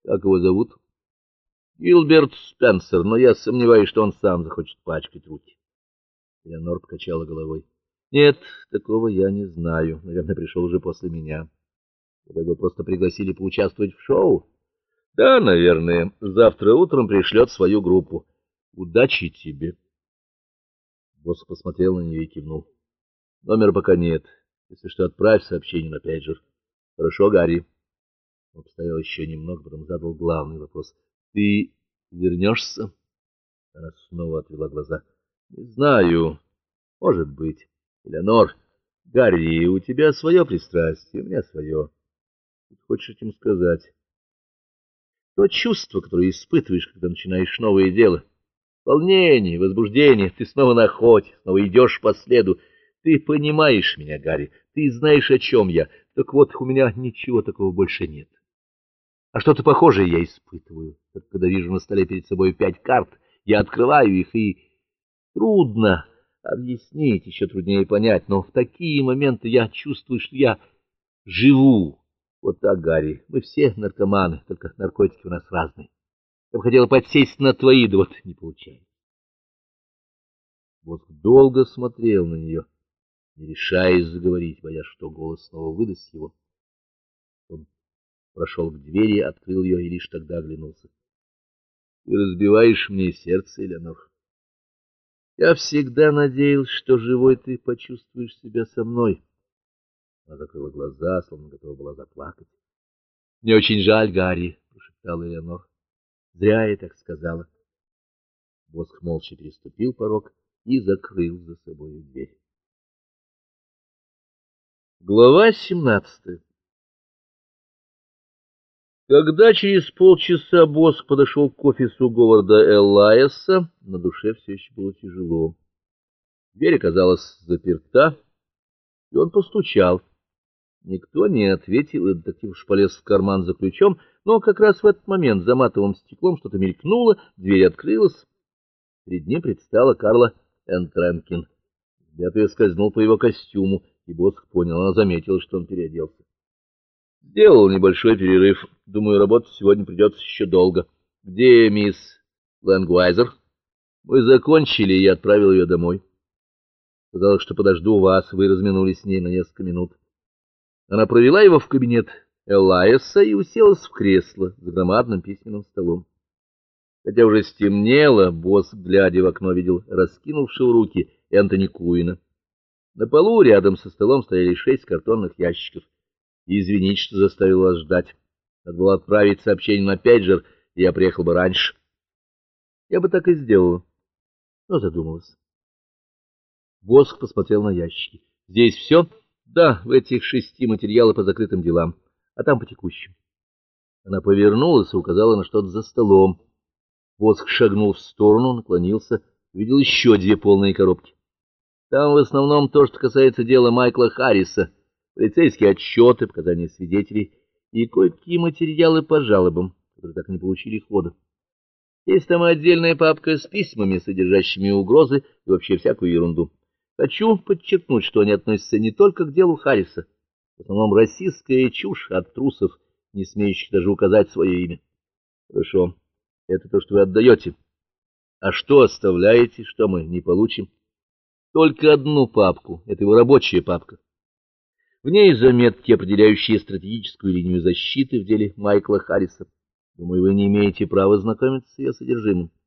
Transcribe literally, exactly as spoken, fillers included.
Как его зовут? Гилберт Спенсер, но я сомневаюсь, что он сам захочет пачкать руки. Элеонора покачала головой. Нет, такого я не знаю. Наверное, пришел уже после меня. Вы его просто пригласили поучаствовать в шоу? Да, наверное. Завтра утром пришлет свою группу. Удачи тебе. Босс посмотрел на нее и кивнул. Номера пока нет. Если что, отправь сообщение на пейджер. Хорошо, Гарри. Он постоял еще немного, потом задал главный вопрос. Ты вернешься? Она снова отвела глаза. Не знаю. Может быть. Элеонор, Гарри, у тебя свое пристрастие, у меня свое. Ты хочешь этим сказать? То чувство, которое испытываешь, когда начинаешь новое дело. Волнение, возбуждение, ты снова на охоте, снова идешь по следу. Ты понимаешь меня, Гарри, ты знаешь, о чем я. Так вот, у меня ничего такого больше нет. А что-то похожее я испытываю. Только когда вижу на столе перед собой пять карт, я открываю их, и трудно объяснить, еще труднее понять, но в такие моменты я чувствую, что я живу. Вот так, Гарри, мы все наркоманы, только наркотики у нас разные. Я бы хотела подсесть на твои, да вот не получается. Воск долго смотрел на нее, не решаясь заговорить, боясь, что голос снова выдаст его. Он прошел к двери, открыл ее и лишь тогда оглянулся. — Ты разбиваешь мне сердце, Элеонор. Я всегда надеялся, что живой ты почувствуешь себя со мной. Она закрыла глаза, словно готова была заплакать. — Мне очень жаль, Гарри, — прошептала Элеонор. — Зря я так сказала. Воск молча переступил порог и закрыл за собой дверь. Глава семнадцатая. Когда через полчаса Боск подошел к офису Говарда Эллайеса, на душе все еще было тяжело. Дверь оказалась заперта, и он постучал. Никто не ответил, и детектив уж полез в карман за ключом, но как раз в этот момент за матовым стеклом что-то мелькнуло, дверь открылась. Перед ним предстала Карла Энтренкин. Взгляд ее скользнул по его костюму, и Боск понял, она заметила, что он переоделся. Сделал небольшой перерыв. Думаю, работать сегодня придется еще долго. Где мисс Лэнгвайзер? Мы закончили, и я отправил ее домой. Сказала, что подожду вас, вы разминулись с ней на несколько минут. Она провела его в кабинет Эллайеса и уселась в кресло за громадным письменным столом. Хотя уже стемнело, босс, глядя в окно, видел раскинувшего руки Энтони Куина. На полу рядом со столом стояли шесть картонных ящиков. Извините, что заставил вас ждать. Надо было отправить сообщение на пейджер, и я приехал бы раньше. Я бы так и сделала, но задумалась. Боск посмотрел на ящики. Здесь все? Да, в этих шести материалы по закрытым делам, а там по текущим. Она повернулась и указала на что-то за столом. Боск шагнул в сторону, наклонился, увидел еще две полные коробки. Там в основном то, что касается дела Майкла Харриса. Полицейские отчеты, показания свидетелей и кое-какие материалы по жалобам, которые так и не получили хода. Есть там отдельная папка с письмами, содержащими угрозы и вообще всякую ерунду. Хочу подчеркнуть, что они относятся не только к делу Харриса. В основном расистская чушь от трусов, не смеющих даже указать свое имя. Хорошо, это то, что вы отдаете. А что оставляете, что мы не получим? Только одну папку, это его рабочая папка. В ней заметки, определяющие стратегическую линию защиты в деле Майкла Харриса. Думаю, вы не имеете права знакомиться с ее содержимым.